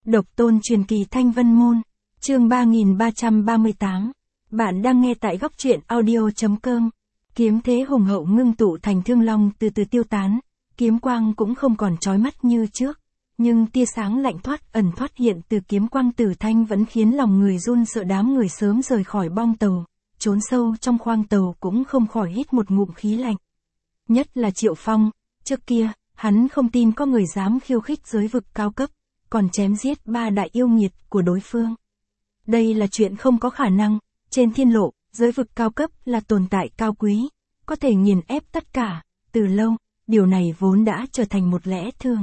Độc tôn truyền kỳ Thanh Vân Môn, chương 3338. Bạn đang nghe tại góc truyện audio.com. Kiếm thế hùng hậu ngưng tụ thành thương long từ từ tiêu tán, kiếm quang cũng không còn chói mắt như trước, nhưng tia sáng lạnh thoát ẩn thoát hiện từ kiếm quang tử thanh vẫn khiến lòng người run sợ. Đám người sớm rời khỏi bong tàu, trốn sâu trong khoang tàu cũng không khỏi hít một ngụm khí lạnh. Nhất là Triệu Phong, trước kia, hắn không tin có người dám khiêu khích giới vực cao cấp, còn chém giết 3 đại yêu nghiệt của đối phương. Đây là chuyện không có khả năng, trên thiên lộ, giới vực cao cấp là tồn tại cao quý, có thể nghiền ép tất cả, từ lâu, điều này vốn đã trở thành một lẽ thường.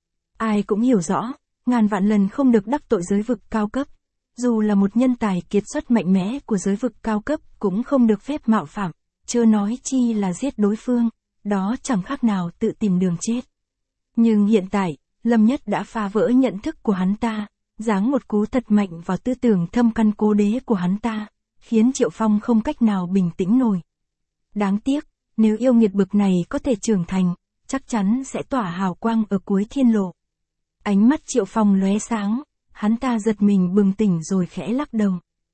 Ai cũng hiểu rõ, ngàn vạn lần không được đắc tội giới vực cao cấp, dù là một nhân tài kiệt xuất mạnh mẽ của giới vực cao cấp cũng không được phép mạo phạm, chớ nói chi là giết đối phương, đó chẳng khác nào tự tìm đường chết. Nhưng hiện tại, Lâm Nhất đã phá vỡ nhận thức của hắn ta, giáng một cú thật mạnh vào tư tưởng thâm căn cố đế của hắn ta, khiến Triệu Phong không cách nào bình tĩnh nổi. Đáng tiếc, nếu yêu nghiệt bực này có thể trưởng thành, chắc chắn sẽ tỏa hào quang ở cuối thiên lộ. Ánh mắt Triệu Phong lóe sáng, hắn ta giật mình bừng tỉnh rồi khẽ lắc đầu.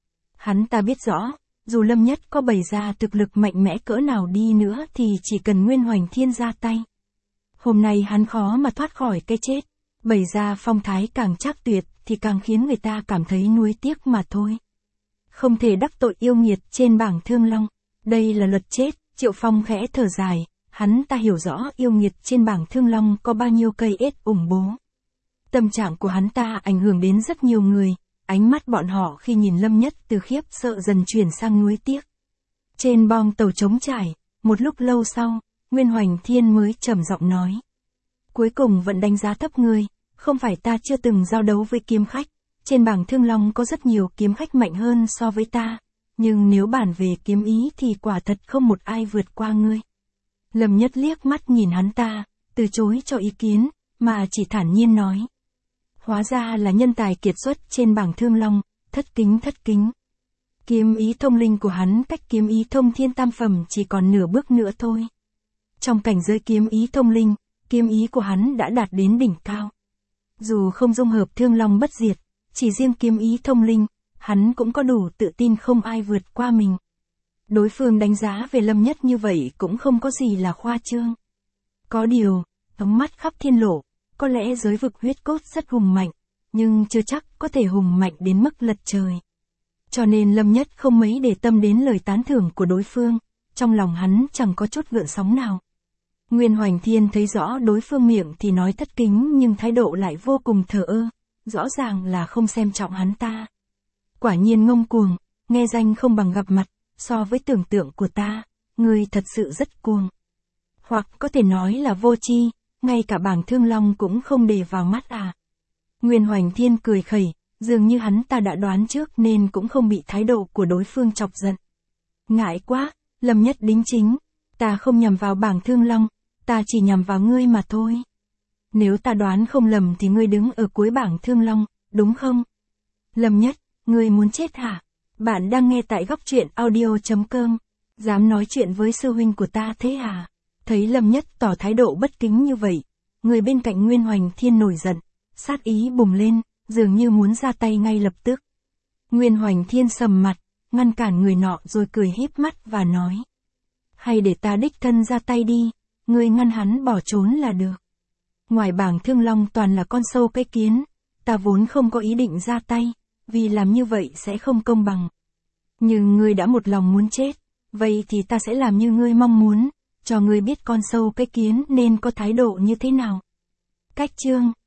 Hắn ta biết rõ, dù Lâm Nhất có bày ra thực lực mạnh mẽ cỡ nào đi nữa thì chỉ cần Nguyên Hoành Thiên ra tay. Hôm nay hắn khó mà thoát khỏi cái chết, bày ra phong thái càng trác tuyệt thì càng khiến người ta cảm thấy nuối tiếc mà thôi. Không thể đắc tội yêu nghiệt trên bảng Thương Long, đây là luật chết. Triệu Phong khẽ thở dài, hắn ta hiểu rõ yêu nghiệt trên bảng Thương Long có bao nhiêu cây ết ủng bố. Tâm trạng của hắn ta ảnh hưởng đến rất nhiều người, ánh mắt bọn họ khi nhìn Lâm Nhất từ khiếp sợ dần chuyển sang nuối tiếc. Trên bong tàu trống trải, một lúc lâu sau, Nguyên Hoành Thiên mới trầm giọng nói. Cuối cùng vẫn đánh giá thấp ngươi, không phải ta chưa từng giao đấu với kiếm khách, trên bảng Thương Long có rất nhiều kiếm khách mạnh hơn so với ta, nhưng nếu bàn về kiếm ý thì quả thật không một ai vượt qua ngươi. Lâm Nhất liếc mắt nhìn hắn ta, từ chối cho ý kiến, mà chỉ thản nhiên nói. Hóa ra là nhân tài kiệt xuất trên bảng Thương Long, thất kính thất kính. Kiếm ý thông linh của hắn cách kiếm ý thông thiên tam phẩm chỉ còn nửa bước nữa thôi. Trong cảnh giới kiếm ý thông linh, kiếm ý của hắn đã đạt đến đỉnh cao. Dù không dung hợp Thương Long bất diệt, chỉ riêng kiếm ý thông linh, hắn cũng có đủ tự tin không ai vượt qua mình. Đối phương đánh giá về Lâm Nhất như vậy cũng không có gì là khoa trương. Có điều, ống mắt khắp thiên lộ, có lẽ giới vực huyết cốt rất hùng mạnh, nhưng chưa chắc có thể hùng mạnh đến mức lật trời. Cho nên Lâm Nhất không mấy để tâm đến lời tán thưởng của đối phương, trong lòng hắn chẳng có chút gợn sóng nào. Nguyên Hoành Thiên thấy rõ đối phương miệng thì nói thất kính nhưng thái độ lại vô cùng thờ ơ, rõ ràng là không xem trọng hắn ta. Quả nhiên ngông cuồng, nghe danh không bằng gặp mặt, so với tưởng tượng của ta, ngươi thật sự rất cuồng. Hoặc có thể nói là vô tri, ngay cả bảng Thương Long cũng không để vào mắt à. Nguyên Hoành Thiên cười khẩy, dường như hắn ta đã đoán trước nên cũng không bị thái độ của đối phương chọc giận. Ngại quá, Lâm Nhất đính chính, ta không nhằm vào bảng Thương Long, ta chỉ nhằm vào ngươi mà thôi. Nếu ta đoán không lầm thì ngươi đứng ở cuối bảng Thương Long, đúng không? Lâm Nhất, ngươi muốn chết hả? Bạn đang nghe tại góc truyện audio.com. Dám nói chuyện với sư huynh của ta thế hả? Thấy Lâm Nhất tỏ thái độ bất kính như vậy, người bên cạnh Nguyên Hoành Thiên nổi giận, sát ý bùng lên, dường như muốn ra tay ngay lập tức. Nguyên Hoành Thiên sầm mặt, ngăn cản người nọ rồi cười híp mắt và nói. Hay để ta đích thân ra tay đi, ngươi ngăn hắn bỏ trốn là được. Ngoài bảng Thương Long toàn là con sâu cái kiến, ta vốn không có ý định ra tay, vì làm như vậy sẽ không công bằng. Nhưng ngươi đã một lòng muốn chết, vậy thì ta sẽ làm như ngươi mong muốn, cho ngươi biết con sâu cái kiến nên có thái độ như thế nào. Cách chương